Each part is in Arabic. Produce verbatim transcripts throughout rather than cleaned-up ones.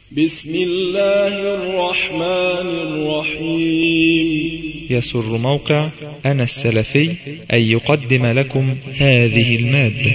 بسم الله الرحمن الرحيم. يسر موقع أنا السلفي أن يقدم لكم هذه المادة.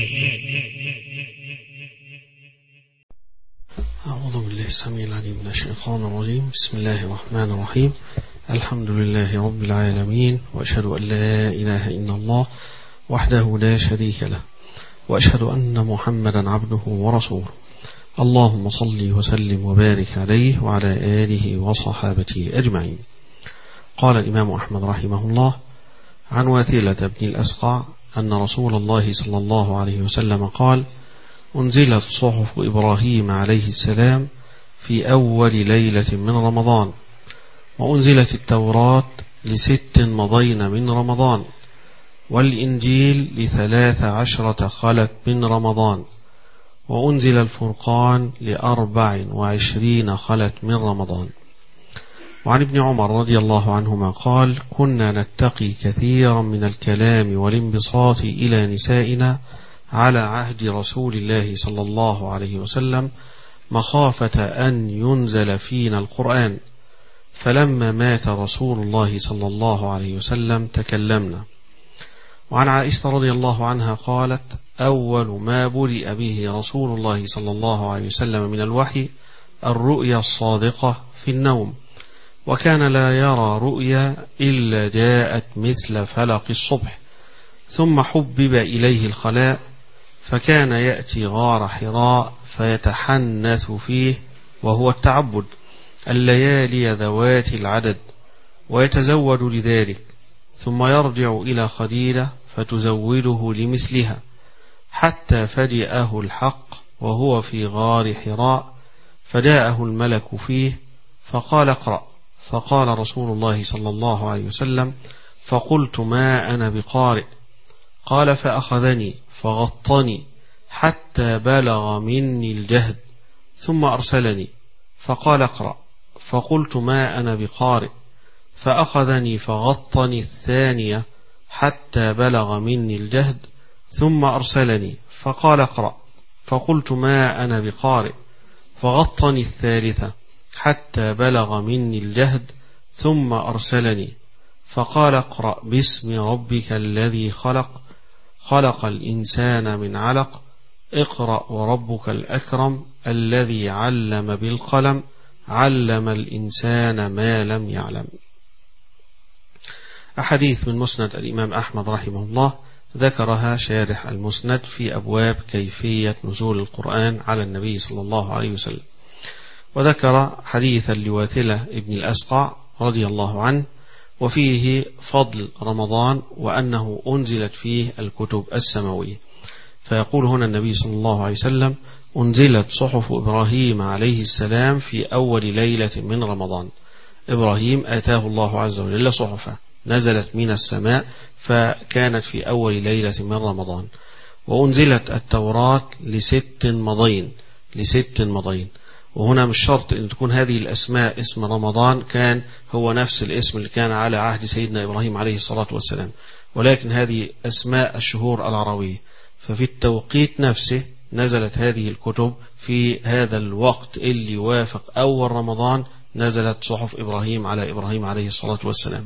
أعوذ بالله السميع العليم من الشيطان الرجيم. بسم الله الرحمن الرحيم. الحمد لله رب العالمين، وأشهد أن لا إله إلا الله وحده لا شريك له، وأشهد أن محمدا عبده ورسوله. اللهم صل وسلم وبارك عليه وعلى آله وصحابته أجمعين. قال الإمام أحمد رحمه الله عن واثلة بن الأسقع أن رسول الله صلى الله عليه وسلم قال: أنزلت صحف إبراهيم عليه السلام في أول ليلة من رمضان، وأنزلت التوراة لست مضين من رمضان، والإنجيل لثلاث عشرة خلت من رمضان، وأنزل الفرقان لأربع وعشرين خلت من رمضان. وعن ابن عمر رضي الله عنهما قال: كنا نتقي كثيرا من الكلام والانبساط إلى نسائنا على عهد رسول الله صلى الله عليه وسلم مخافة أن ينزل فينا القرآن، فلما مات رسول الله صلى الله عليه وسلم تكلمنا. وعن عائشة رضي الله عنها قالت: أول ما بدأ به رسول الله صلى الله عليه وسلم من الوحي الرؤيا الصادقة في النوم، وكان لا يرى رؤيا إلا جاءت مثل فلق الصبح، ثم حبب إليه الخلاء، فكان يأتي غار حراء فيتحنث فيه، وهو التعبد، الليالي ذوات العدد، ويتزود لذلك، ثم يرجع إلى خديجة فتزوده لمثلها، حتى فجأه الحق وهو في غار حراء، فجاءه الملك فيه فقال: اقرأ. فقال رسول الله صلى الله عليه وسلم: فقلت: ما أنا بقارئ. قال: فأخذني فغطني حتى بلغ مني الجهد، ثم أرسلني فقال: اقرأ. فقلت: ما أنا بقارئ. فأخذني فغطني الثانية حتى بلغ مني الجهد، ثم أرسلني فقال: اقرأ. فقلت: ما أنا بقارئ. فغطني الثالثة حتى بلغ مني الجهد، ثم أرسلني فقال: اقرأ باسم ربك الذي خلق، خلق الإنسان من علق، اقرأ وربك الأكرم الذي علم بالقلم، علم الإنسان ما لم يعلم. أحاديث من مسند الإمام أحمد رحمه الله ذكرها شارح المسند في أبواب كيفية نزول القرآن على النبي صلى الله عليه وسلم، وذكر حديثا لواثلة ابن الأسقع رضي الله عنه وفيه فضل رمضان وأنه أنزلت فيه الكتب السماوية. فيقول هنا النبي صلى الله عليه وسلم: أنزلت صحف إبراهيم عليه السلام في أول ليلة من رمضان. إبراهيم آتاه الله عز وجل صحفة نزلت من السماء، فكانت في أول ليلة من رمضان. وأنزلت التوراة لست مضين لست مضين وهنا مش شرط أن تكون هذه الأسماء اسم رمضان كان هو نفس الاسم اللي كان على عهد سيدنا إبراهيم عليه الصلاة والسلام، ولكن هذه أسماء الشهور العربية، ففي التوقيت نفسه نزلت هذه الكتب في هذا الوقت اللي وافق أول رمضان، نزلت صحف إبراهيم على إبراهيم عليه الصلاة والسلام.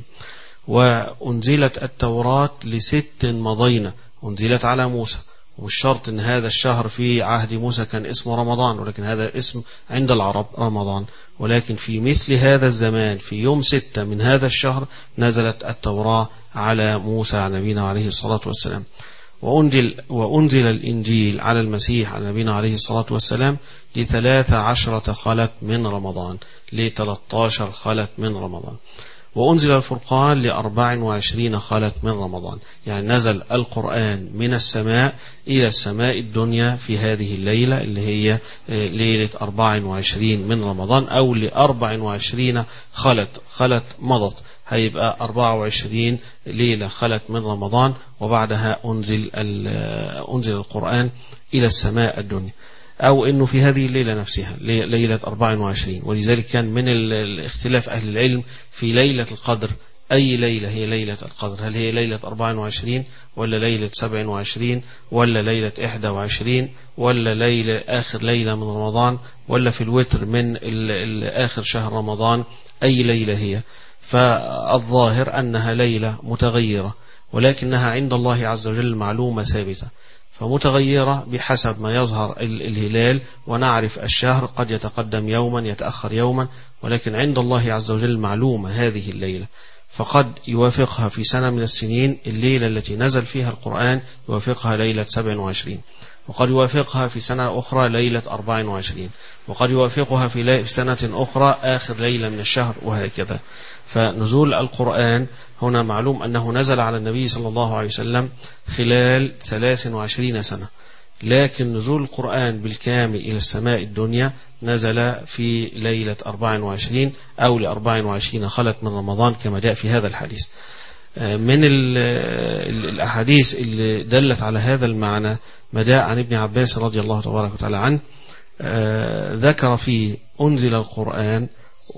وأنزلت التوراة لست مضين، أنزلت على موسى، ومش شرط أن هذا الشهر في عهد موسى كان اسمه رمضان، ولكن هذا اسم عند العرب رمضان، ولكن في مثل هذا الزمان في يوم ستة من هذا الشهر نزلت التوراة على موسى على نبينا عليه الصلاة والسلام. وأنزل, وأنزل الإنجيل على المسيح على نبينا عليه الصلاة والسلام لثلاث عشرة خلت من رمضان، لثلاثة عشر خلت من رمضان. وأنزل الفرقان لأربع وعشرين خلت من رمضان، يعني نزل القرآن من السماء إلى السماء الدنيا في هذه الليلة اللي هي ليلة أربع وعشرين من رمضان، أو لأربع وعشرين خلت خلت مضت، هيبقى أربع وعشرين ليلة خلت من رمضان، وبعدها أنزل أنزل القرآن إلى السماء الدنيا، أو أنه في هذه الليلة نفسها ليلة أربع وعشرين. ولذلك كان من الاختلاف أهل العلم في ليلة القدر أي ليلة هي ليلة القدر؟ هل هي ليلة أربع وعشرين ولا ليلة سبع وعشرين ولا ليلة إحدى وعشرين ولا ليلة آخر ليلة من رمضان ولا في الوتر من آخر شهر رمضان؟ أي ليلة هي؟ فالظاهر أنها ليلة متغيرة، ولكنها عند الله عز وجل معلومة ثابتة، فمتغيرة بحسب ما يظهر الهلال ونعرف الشهر، قد يتقدم يوما يتأخر يوما، ولكن عند الله عز وجل معلومة هذه الليلة. فقد يوافقها في سنة من السنين الليلة التي نزل فيها القرآن يوافقها ليلة سبع وعشرين، وقد يوافقها في سنة أخرى ليلة أربع وعشرين، وقد يوافقها في سنة أخرى آخر ليلة من الشهر، وهكذا. فنزول القرآن هنا معلوم أنه نزل على النبي صلى الله عليه وسلم خلال ثلاث وعشرين سنة، لكن نزول القرآن بالكامل إلى السماء الدنيا نزل في ليلة أربع وعشرين أو لأربع وعشرين خلت من رمضان كما جاء في هذا الحديث. من الأحاديث اللي دلت على هذا المعنى ما جاء عن ابن عباس رضي الله تبارك وتعالى عنه، ذكر فيه أنزل القرآن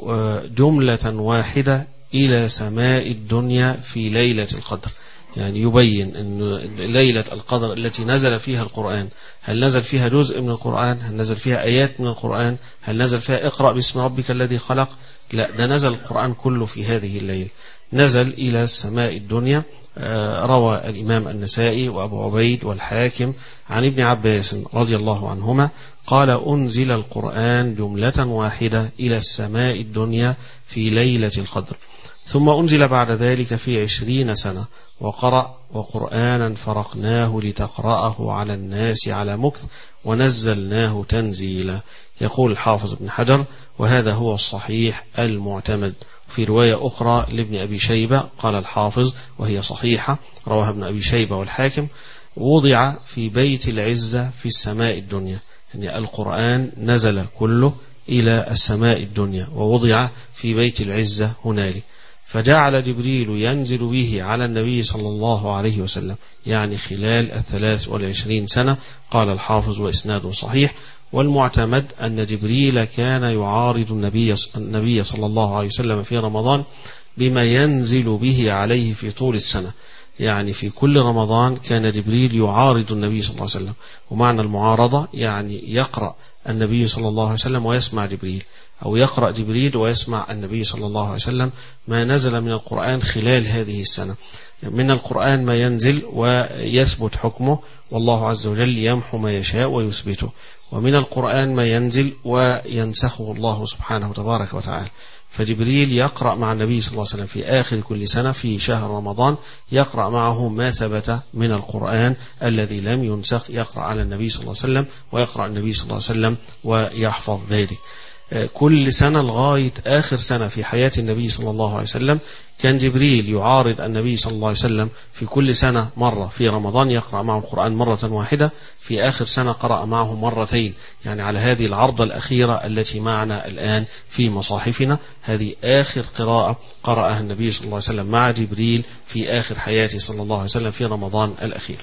جملة واحدة إلى سماء الدنيا في ليلة القدر، يعني يبين أن ليلة القدر التي نزل فيها القرآن، هل نزل فيها جزء من القرآن؟ هل نزل فيها آيات من القرآن؟ هل نزل فيها اقرأ باسم ربك الذي خلق؟ لا، ده نزل القرآن كله في هذه الليلة، نزل إلى السماء الدنيا. روى الإمام النسائي وأبو عبيد والحاكم عن ابن عباس رضي الله عنهما قال: أنزل القرآن جملة واحدة إلى السماء الدنيا في ليلة القدر، ثم أنزل بعد ذلك في عشرين سنة، وقرأ: وقرآنا فرقناه لتقرأه على الناس على مكث ونزلناه تنزيلا. يقول الحافظ ابن حجر: وهذا هو الصحيح المعتمد. في رواية أخرى لابن أبي شيبة قال الحافظ وهي صحيحة، رواها ابن أبي شيبة والحاكم: وضع في بيت العزة في السماء الدنيا، يعني القرآن نزل كله إلى السماء الدنيا ووضع في بيت العزة هنالك، فجعل جبريل ينزل به على النبي صلى الله عليه وسلم، يعني خلال الثلاث والعشرين سنة. قال الحافظ وإسناده صحيح. والمعتمد أن جبريل كان يعارض النبي النبي صلى الله عليه وسلم في رمضان بما ينزل به عليه في طول السنة، يعني في كل رمضان كان جبريل يعارض النبي صلى الله عليه وسلم. ومعنى المعارضة يعني يقرأ النبي صلى الله عليه وسلم ويسمع جبريل، أو يقرأ جبريل ويسمع النبي صلى الله عليه وسلم ما نزل من القرآن خلال هذه السنة. من القرآن ما ينزل ويثبت حكمه، والله عز وجل يمحو ما يشاء ويثبته، ومن القرآن ما ينزل وينسخه الله سبحانه تبارك وتعالى. فجبريل يقرأ مع النبي صلى الله عليه وسلم في آخر كل سنة في شهر رمضان، يقرأ معه ما ثبت من القرآن الذي لم ينسخ، يقرأ على النبي صلى الله عليه وسلم ويقرأ النبي صلى الله عليه وسلم ويحفظ ذلك. كل سنة لغاية آخر سنة في حياة النبي صلى الله عليه وسلم كان جبريل يعارض النبي صلى الله عليه وسلم في كل سنة مرة. في رمضان يقرأ معه القرآن مرة واحدة، في آخر سنة قرأ معه مرتين، يعني على هذه العرضة الأخيرة التي معنا الآن في مصاحفنا، هذه آخر قراءة قرأها النبي صلى الله عليه وسلم مع جبريل في آخر حياته صلى الله عليه وسلم في رمضان الأخير.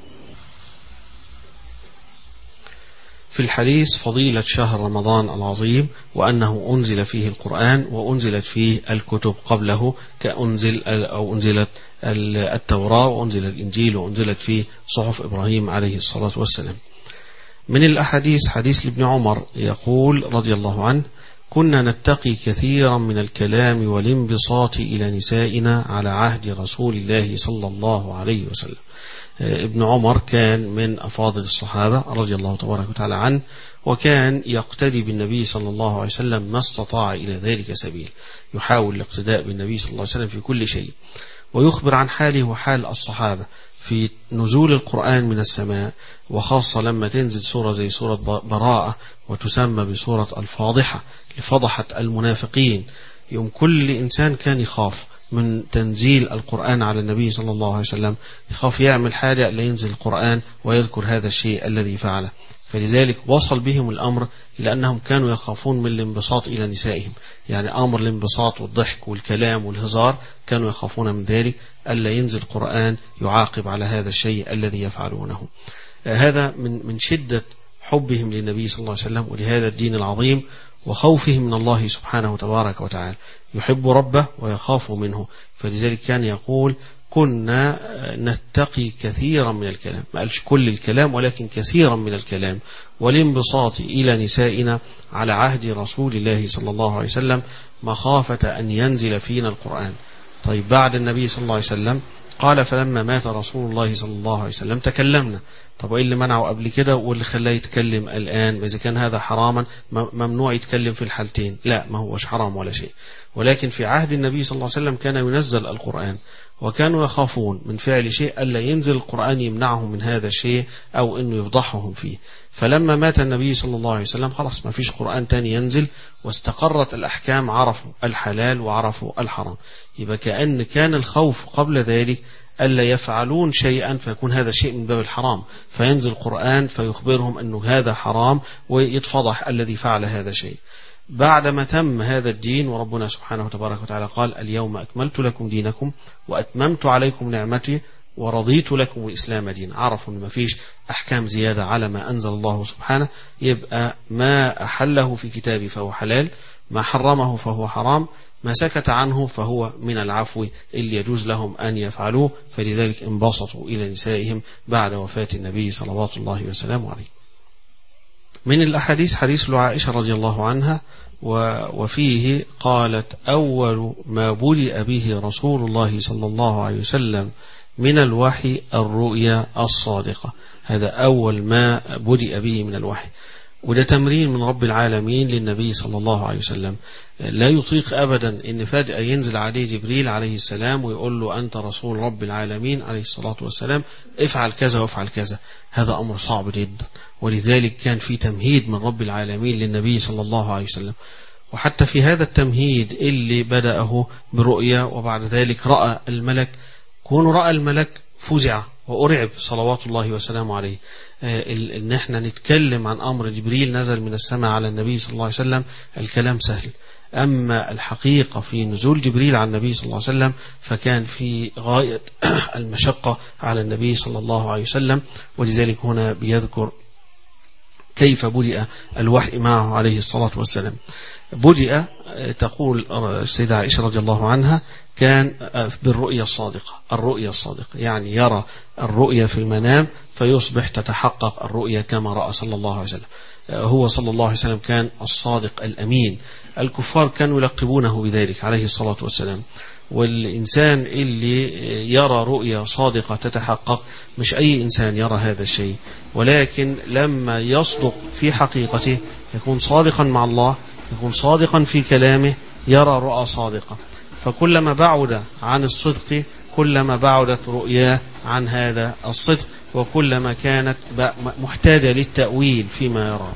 في الحديث فضيلة شهر رمضان العظيم، وأنه أنزل فيه القرآن وأنزلت فيه الكتب قبله، كأنزل أو أنزلت التوراة وأنزل الإنجيل وأنزلت فيه صحف إبراهيم عليه الصلاة والسلام. من الأحاديث حديث لابن عمر يقول رضي الله عنه: كنا نتقي كثيرا من الكلام والانبساط إلى نسائنا على عهد رسول الله صلى الله عليه وسلم. ابن عمر كان من أفاضل الصحابة رضي الله تبارك وتعالى عنه، وكان يقتدي بالنبي صلى الله عليه وسلم ما استطاع إلى ذلك سبيل، يحاول الاقتداء بالنبي صلى الله عليه وسلم في كل شيء، ويخبر عن حاله وحال الصحابة في نزول القرآن من السماء، وخاصة لما تنزل سورة زي سورة براءة وتسمى بسورة الفاضحة لفضحت المنافقين. يوم كل إنسان كان يخاف من تنزيل القرآن على النبي صلى الله عليه وسلم، يخاف يعمل حاجة لا ينزل القرآن ويذكر هذا الشيء الذي فعله. فلذلك وصل بهم الأمر إلى أنهم كانوا يخافون من الانبساط إلى نسائهم، يعني أمر الانبساط والضحك والكلام والهزار كانوا يخافون من ذلك، ألا ينزل القرآن يعاقب على هذا الشيء الذي يفعلونه. هذا من من شدة حبهم للنبي صلى الله عليه وسلم ولهذا الدين العظيم، وخوفه من الله سبحانه تبارك وتعالى، يحب ربه ويخاف منه. فلذلك كان يقول كنا نتقي كثيرا من الكلام، ما قالش كل الكلام ولكن كثيرا من الكلام، والانبساط إلى نسائنا على عهد رسول الله صلى الله عليه وسلم مخافة أن ينزل فينا القرآن. طيب بعد النبي صلى الله عليه وسلم قال فلما مات رسول الله صلى الله عليه وسلم تكلمنا. طب وإيه اللي منعه قبل كده واللي خلاه يتكلم الآن؟ إذا كان هذا حراما ممنوع يتكلم في الحالتين، لا ما هوش حرام ولا شيء. ولكن في عهد النبي صلى الله عليه وسلم كان ينزل القرآن، وكانوا يخافون من فعل شيء ألا ينزل القرآن يمنعهم من هذا الشيء أو أنه يفضحهم فيه. فلما مات النبي صلى الله عليه وسلم خلاص ما فيش قرآن تاني ينزل، واستقرت الأحكام، عرفوا الحلال وعرفوا الحرام. يبقى كأن كان الخوف قبل ذلك ألا يفعلون شيئا فيكون هذا الشيء من باب الحرام، فينزل القرآن فيخبرهم أنه هذا حرام ويتفضح الذي فعل هذا الشيء. بعدما تم هذا الدين وربنا سبحانه وتبارك وتعالى قال اليوم أكملت لكم دينكم وأتممت عليكم نعمتي ورضيت لكم الإسلام دين، عرفوا أن ما فيش أحكام زيادة على ما أنزل الله سبحانه، يبقى ما أحله في كتابه فهو حلال، ما حرمه فهو حرام، ما سكت عنه فهو من العفو اللي يجوز لهم أن يفعلوه. فلذلك انبسطوا إلى نسائهم بعد وفاة النبي صلوات الله وسلامه عليه. من الأحاديث حديث لعائشة رضي الله عنها، وفيه قالت أول ما بدأ به رسول الله صلى الله عليه وسلم من الوحي الرؤيا الصادقة. هذا أول ما بدأ به من الوحي، وده تمرين من رب العالمين للنبي صلى الله عليه وسلم. لا يطيق أبدا إن فجأة ينزل عليه جبريل عليه السلام ويقول له أنت رسول رب العالمين عليه الصلاة والسلام، افعل كذا وافعل كذا. هذا أمر صعب جدا، ولذلك كان في تمهيد من رب العالمين للنبي صلى الله عليه وسلم. وحتى في هذا التمهيد اللي بدأه برؤيا وبعد ذلك رأى الملك، كون رأى الملك فزع وأرعب صلوات الله وسلامه عليه. إن احنا نتكلم عن أمر جبريل نزل من السماء على النبي صلى الله عليه وسلم الكلام سهل، أما الحقيقة في نزول جبريل على النبي صلى الله عليه وسلم فكان في غاية المشقة على النبي صلى الله عليه وسلم. ولذلك هنا بيذكر كيف بدأ الوحي معه عليه الصلاة والسلام. بدأ تقول السيدة عائشة رضي الله عنها كان بالرؤية الصادقة. الرؤية الصادقة يعني يرى الرؤية في المنام فيصبح تتحقق الرؤية كما رأى صلى الله عليه وسلم. هو صلى الله عليه وسلم كان الصادق الأمين، الكفار كانوا يلقبونه بذلك عليه الصلاة والسلام. والإنسان اللي يرى رؤية صادقة تتحقق مش أي إنسان يرى هذا الشيء، ولكن لما يصدق في حقيقته يكون صادقا مع الله، يكون صادقا في كلامه، يرى رؤى صادقة. فكلما بعد عن الصدق كلما بعدت رؤياه عن هذا الصدق، وكلما كانت محتاجة للتأويل فيما يرى.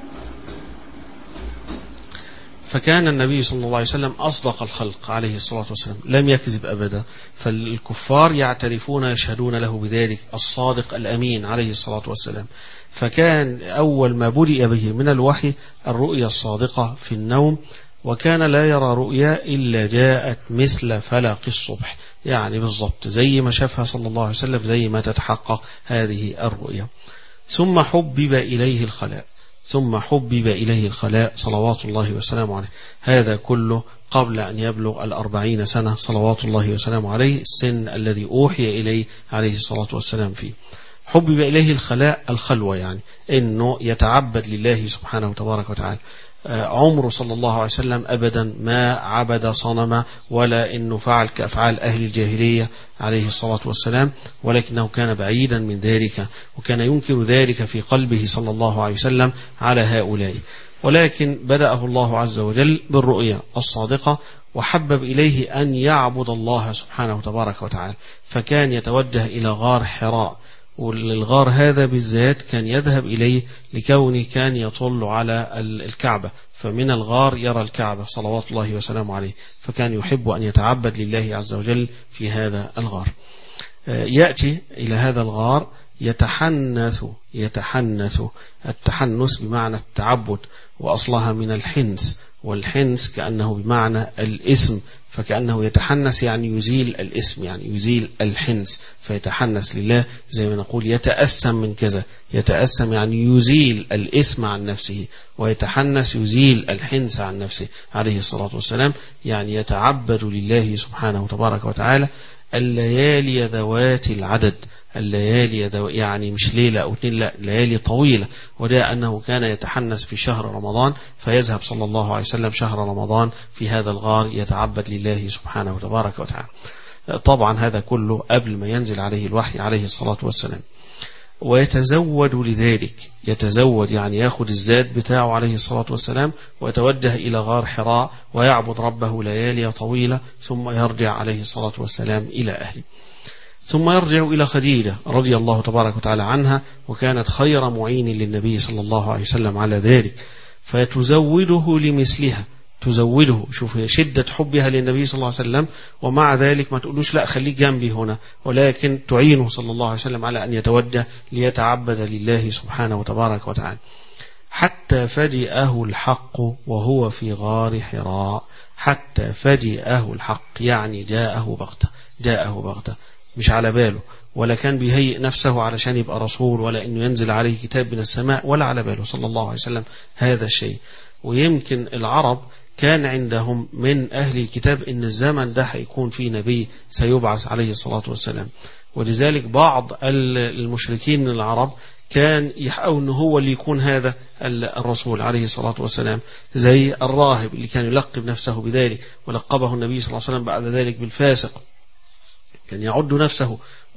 فكان النبي صلى الله عليه وسلم أصدق الخلق عليه الصلاة والسلام، لم يكذب أبدا. فالكفار يعترفون يشهدون له بذلك، الصادق الأمين عليه الصلاة والسلام. فكان أول ما بدأ به من الوحي الرؤيا الصادقة في النوم، وكان لا يرى رؤيا إلا جاءت مثل فلق الصبح، يعني بالضبط زي ما شافها صلى الله عليه وسلم، زي ما تتحقق هذه الرؤيا. ثم حبب إليه الخلاء، ثم حبب إليه الخلاء صلوات الله وسلامه عليه. هذا كله قبل أن يبلغ الأربعين سنة صلوات الله وسلامه عليه، السن الذي أوحي إليه عليه الصلاة والسلام فيه. حبب إليه الخلاء الخلوة، يعني أنه يتعبد لله سبحانه وتبارك وتعالى. عمره صلى الله عليه وسلم أبدا ما عبد صنما، ولا أنه فعل كأفعال أهل الجاهلية عليه الصلاة والسلام، ولكنه كان بعيدا من ذلك، وكان ينكر ذلك في قلبه صلى الله عليه وسلم على هؤلاء. ولكن بدأه الله عز وجل بالرؤيا الصادقة، وحبب إليه أن يعبد الله سبحانه وتبارك وتعالى. فكان يتوجه إلى غار حراء، والغار هذا بالذات كان يذهب إليه لكونه كان يطل على الكعبة، فمن الغار يرى الكعبة صلوات الله وسلامه عليه. فكان يحب أن يتعبد لله عز وجل في هذا الغار. يأتي إلى هذا الغار يتحنث يتحنث التحنث بمعنى التعبد، وأصلها من الحنث، والحنس كأنه بمعنى الاسم، فكأنه يتحنس يعني يزيل الاسم، يعني يزيل الحنس، فيتحنس لله زي ما نقول يتأسم من كذا، يتأسم يعني يزيل الاسم عن نفسه، ويتحنس يزيل الحنس عن نفسه عليه الصلاة والسلام، يعني يتعبد لله سبحانه تبارك وتعالى الليالي ذوات العدد، الليالي ذو يعني مش ليلة أو اثنين، لا ليالي طويلة. وده أنه كان يتحنس في شهر رمضان، فيذهب صلى الله عليه وسلم شهر رمضان في هذا الغار يتعبد لله سبحانه تبارك وتعالى. طبعا هذا كله قبل ما ينزل عليه الوحي عليه الصلاة والسلام. ويتزود لذلك، يتزود يعني ياخد الزاد بتاعه عليه الصلاة والسلام ويتوجه إلى غار حراء ويعبد ربه ليالي طويلة، ثم يرجع عليه الصلاة والسلام إلى أهله، ثم يرجع إلى خديجة رضي الله تبارك وتعالى عنها، وكانت خير معين للنبي صلى الله عليه وسلم على ذلك، فتزوده لمثلها، تزوده. شوف شدة حبها للنبي صلى الله عليه وسلم، ومع ذلك ما تقولوش لا خليك جنبي هنا، ولكن تعينه صلى الله عليه وسلم على أن يتوجه ليتعبد لله سبحانه وتبارك وتعالى، حتى فجئه الحق وهو في غار حراء. حتى فجئه الحق يعني جاءه بغتة، جاءه بغتة، مش على باله، ولا كان بيهيئ نفسه علشان يبقى رسول، ولا انه ينزل عليه كتاب من السماء، ولا على باله صلى الله عليه وسلم هذا الشيء. ويمكن العرب كان عندهم من أهل الكتاب إن الزمن ده هيكون فيه نبي سيبعث عليه الصلاة والسلام، ولذلك بعض المشركين من العرب كان يحاول أنه هو اللي يكون هذا الرسول عليه الصلاة والسلام، زي الراهب اللي كان يلقب نفسه بذلك، ولقبه النبي صلى الله عليه وسلم بعد ذلك بالفاسق. كان يعد نفسه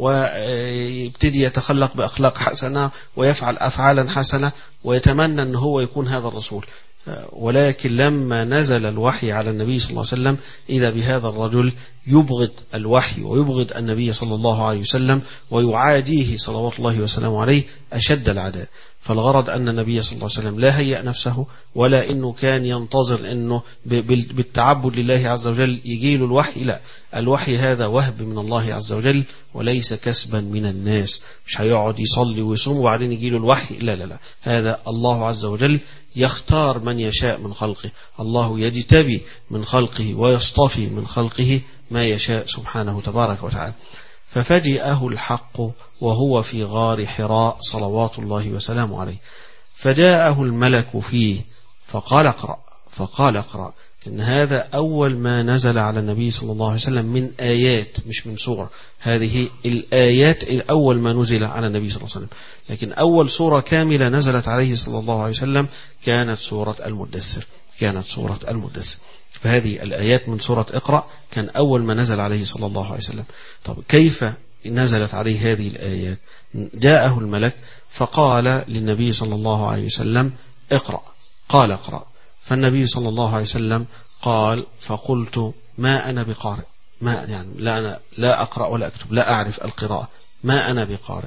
ويبتدي يتخلق بأخلاق حسنة ويفعل أفعالا حسنة ويتمنى أنه هو يكون هذا الرسول. ولكن لما نزل الوحي على النبي صلى الله عليه وسلم إذا بهذا الرجل يبغض الوحي ويبغض النبي صلى الله عليه وسلم ويعاديه صلوات الله وسلامه عليه أشد العداء. فالغرض أن النبي صلى الله عليه وسلم لا هيأ نفسه، ولا إنه كان ينتظر إنه بالتعبد لله عز وجل يجيله الوحي، لا، الوحي هذا وهب من الله عز وجل وليس كسبا من الناس. مش هيقعد يصلي ويصوم وبعدين يجيله الوحي، لا لا لا، هذا الله عز وجل يختار من يشاء من خلقه، الله يجتبي من خلقه ويصطفي من خلقه ما يشاء سبحانه تبارك وتعالى. ففجئه الحق وهو في غار حراء صلوات الله وسلامه عليه، فجاءه الملك فيه فقال اقرأ، فقال اقرأ. إن هذا أول ما نزل على النبي صلى الله عليه وسلم من آيات، مش من سورة، هذه الآيات الأول ما نزل على النبي صلى الله عليه وسلم. لكن أول سورة كاملة نزلت عليه صلى الله عليه وسلم كانت سورة المدثر، كانت سورة المدثر. فهذه الآيات من سورة اقرأ كان أول ما نزل عليه صلى الله عليه وسلم. طب كيف نزلت عليه هذه الآيات؟ جاءه الملك فقال للنبي صلى الله عليه وسلم اقرأ، قال اقرأ. فالنبي صلى الله عليه وسلم قال فقلت ما أنا بقارئ، ما يعني لا أنا لا أقرأ ولا أكتب، لا أعرف القراءة، ما أنا بقارئ.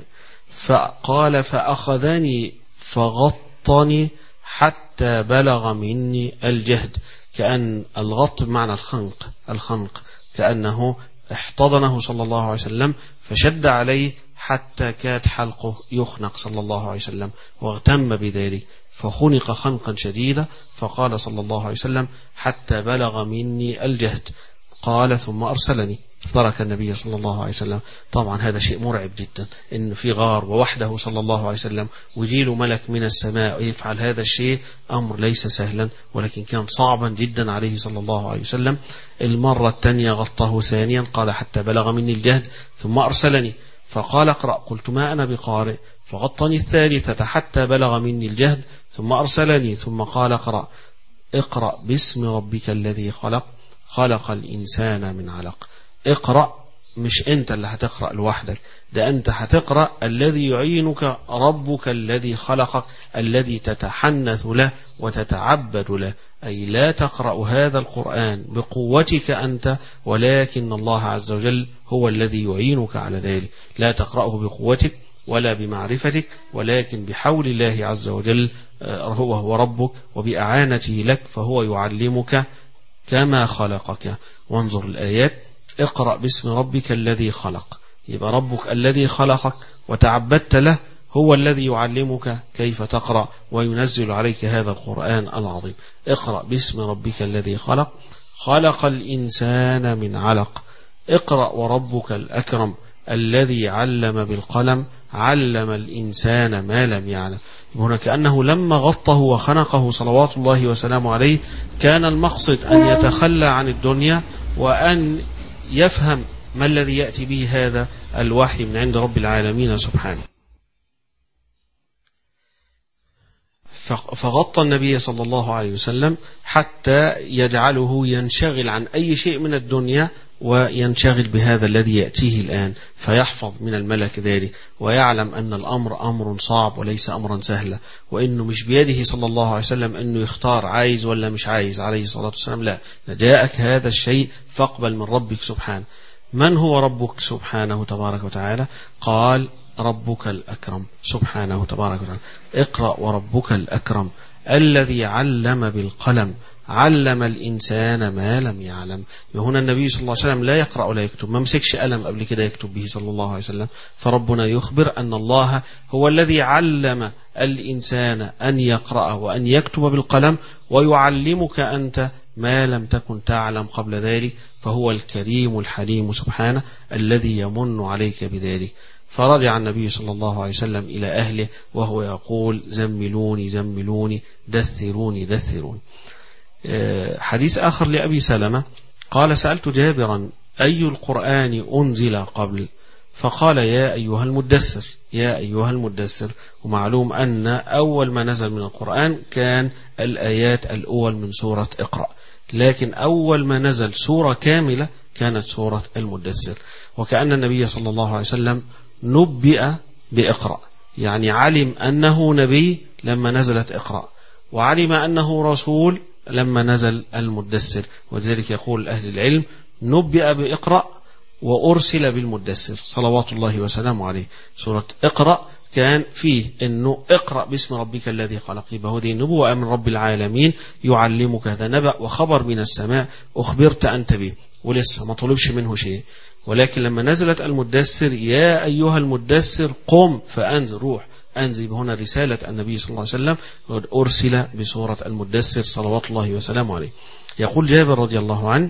فقال فأخذني فغطني حتى بلغ مني الجهد، كأن الغط بمعنى الخنق، الخنق كأنه احتضنه صلى الله عليه وسلم فشد عليه حتى كاد حلقه يخنق صلى الله عليه وسلم، واغتم بذلك فخنق خنقا شديدا. فقال صلى الله عليه وسلم حتى بلغ مني الجهد. قال ثم أرسلني، ترك النبي صلى الله عليه وسلم. طبعا هذا شيء مرعب جدا، إن في غار ووحده صلى الله عليه وسلم ويجيله ملك من السماء ويفعل هذا الشيء، أمر ليس سهلا، ولكن كان صعبا جدا عليه صلى الله عليه وسلم. المرة الثانية غطاه ثانيا، قال حتى بلغ مني الجهد ثم أرسلني فقال اقرأ، قلت ما أنا بقارئ. فغطني الثالثة حتى بلغ مني الجهد ثم أرسلني ثم قال اقرأ، اقرأ باسم ربك الذي خلق، خلق الإنسان من علق. اقرأ، مش أنت اللي هتقرأ لوحدك، ده أنت هتقرأ الذي يعينك ربك الذي خلقك، الذي تتحنث له وتتعبد له. أي لا تقرأ هذا القرآن بقوتك أنت، ولكن الله عز وجل هو الذي يعينك على ذلك. لا تقرأه بقوتك ولا بمعرفتك، ولكن بحول الله عز وجل، هو هو ربك، وبأعانته لك، فهو يعلمك كما خلقك. وانظر الآيات، اقرأ باسم ربك الذي خلق، يبقى ربك الذي خلقك وتعبدت له هو الذي يعلمك كيف تقرأ وينزل عليك هذا القرآن العظيم. اقرأ باسم ربك الذي خلق، خلق الإنسان من علق، اقرأ وربك الأكرم الذي علم بالقلم، علم الإنسان ما لم يعلم. هنا كأنه لما غطه وخنقه صلوات الله وسلامه عليه كان المقصد أن يتخلى عن الدنيا وأن يفهم ما الذي يأتي به هذا الوحي من عند رب العالمين سبحانه. فغطى النبي صلى الله عليه وسلم حتى يجعله ينشغل عن أي شيء من الدنيا وينشغل بهذا الذي يأتيه الآن، فيحفظ من الملك ذلك ويعلم أن الأمر أمر صعب وليس أمرا سهلا، وإنه مش بيده صلى الله عليه وسلم أنه يختار عايز ولا مش عايز عليه الصلاة والسلام، لا، جاءك هذا الشيء فاقبل من ربك سبحانه. من هو ربك سبحانه تبارك وتعالى؟ قال ربك الأكرم سبحانه تبارك وتعالى. اقرأ وربك الأكرم الذي علم بالقلم، علم الإنسان ما لم يعلم. وهنا النبي صلى الله عليه وسلم لا يقرأ ولا يكتب، ما مسكش قلم قبل كده يكتب به صلى الله عليه وسلم، فربنا يخبر أن الله هو الذي علم الإنسان أن يقرأ وأن يكتب بالقلم، ويعلمك أنت ما لم تكن تعلم قبل ذلك، فهو الكريم الحليم سبحانه الذي يمن عليك بذلك. فرجع النبي صلى الله عليه وسلم إلى أهله وهو يقول زملوني زملوني دثروني دثروني. حديث آخر لأبي سلمة قال سألت جابرا أي القرآن أنزل قبل؟ فقال يا أيها المدثر، يا أيها المدثر. ومعلوم أن أول ما نزل من القرآن كان الآيات الأول من سورة اقرأ، لكن أول ما نزل سورة كاملة كانت سورة المدثر. وكأن النبي صلى الله عليه وسلم نبئ بإقرأ، يعني علم أنه نبي لما نزلت اقرأ، وعلم أنه رسول لما نزل المدثر. وذلك يقول أهل العلم نبئ بإقرأ وأرسل بالمدثر صلوات الله وسلامه عليه. سورة اقرأ كان فيه أنه اقرأ باسم ربك الذي خلق، يبقى هذه نبوة من رب العالمين يعلمك، هذا نبأ وخبر من السماء أخبرت أنت به، ولسه ما طلبش منه شيء. ولكن لما نزلت المدثر يا أيها المدثر قم فأنذر، روح أنزل. هنا رسالة النبي صلى الله عليه وسلم أرسل بسورة المدثر صلوات الله وسلامه عليه. يقول جابر رضي الله عنه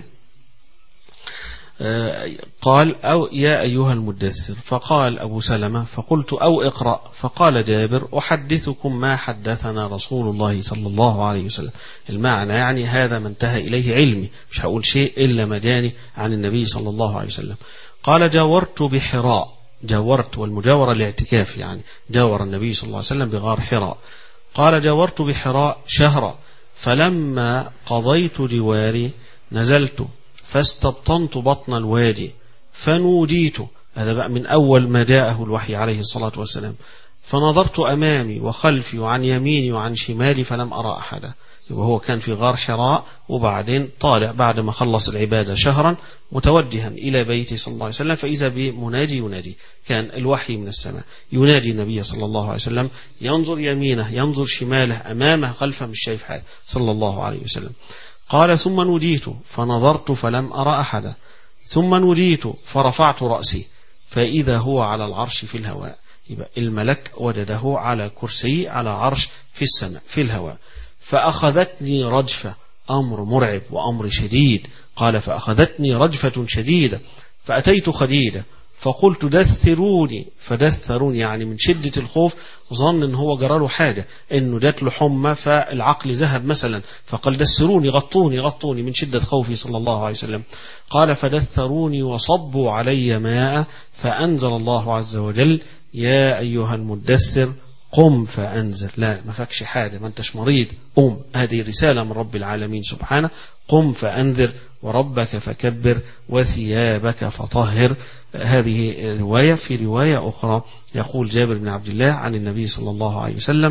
قال أو يا أيها المدثر، فقال أبو سلمة فقلت أو اقرأ، فقال جابر أحدثكم ما حدثنا رسول الله صلى الله عليه وسلم. المعنى يعني هذا ما انتهى إليه علمي، مش هقول شيء إلا ما جاني عن النبي صلى الله عليه وسلم. قال جاورت بحراء، جاورت والمجاورة الاعتكاف، يعني جاور النبي صلى الله عليه وسلم بغار حراء. قال جاورت بحراء شهرا، فلما قضيت جواري نزلت فاستبطنت بطن الوادي فنوديت. هذا بقى من أول ما جاءه الوحي عليه الصلاة والسلام. فنظرت أمامي وخلفي وعن يميني وعن شمالي فلم أرى أحدا. وهو كان في غار حراء، وبعدين طالع بعد ما خلص العبادة شهرا متوجها إلى بيته صلى الله عليه وسلم، فإذا بمناجي ينادي، كان الوحي من السماء ينادي النبي صلى الله عليه وسلم، ينظر يمينه ينظر شماله أمامه خلفه، مش شايف حاجة صلى الله عليه وسلم. قال ثم نوديت فنظرت فلم أرى أحدا، ثم نوديت فرفعت رأسي فإذا هو على العرش في الهواء. يبقى الملك وجده على كرسي على عرش في السماء في الهواء. فأخذتني رجفة، أمر مرعب وأمر شديد. قال فأخذتني رجفة شديدة فأتيت خديجة فقلت دثروني، فدثروني يعني من شدة الخوف ظن إن هو جراله حاجة، إنه جات له حمى فالعقل ذهب مثلا، فقال دثروني غطوني غطوني من شدة خوفي صلى الله عليه وسلم. قال فدثروني وصبوا علي ماء، فأنزل الله عز وجل يا أيها المدثر قم فأنذر. لا، ما فاكش حاجة، ما انتش مريض، قم. هذه رسالة من رب العالمين سبحانه، قم فأنذر وربك فكبر وثيابك فطهر. هذه رواية. في رواية أخرى يقول جابر بن عبد الله عن النبي صلى الله عليه وسلم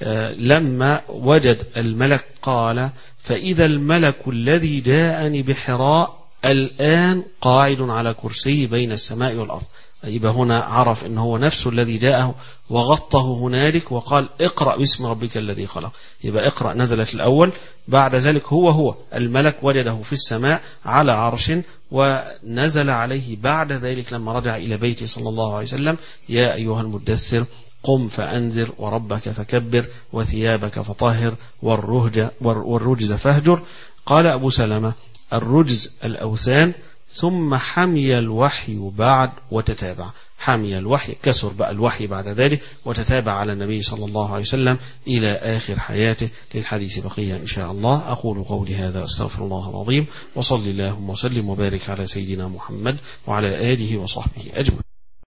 لما وجد الملك قال فإذا الملك الذي جاءني بحراء الآن قاعد على كرسي بين السماء والأرض. يبقى هنا عرف إن هو نفسه الذي جاءه وغطه هنالك وقال اقرأ باسم ربك الذي خلق. يبقى اقرأ نزلت الأول، بعد ذلك هو هو الملك وجده في السماء على عرش، ونزل عليه بعد ذلك لما رجع إلى بيته صلى الله عليه وسلم يا أيها المدثر قم فأنذر وربك فكبر وثيابك فطهر والرهج والرجز فاهجر. قال أبو سلمة الرجز الأوثان، ثم حمي الوحي بعد وتتابع. حمي الوحي كسر بقى الوحي بعد ذلك وتتابع على النبي صلى الله عليه وسلم إلى آخر حياته. للحديث بقية إن شاء الله. أقول قولي هذا أستغفر الله العظيم، وصل اللهم وسلم وبارك على سيدنا محمد وعلى آله وصحبه أجمعين.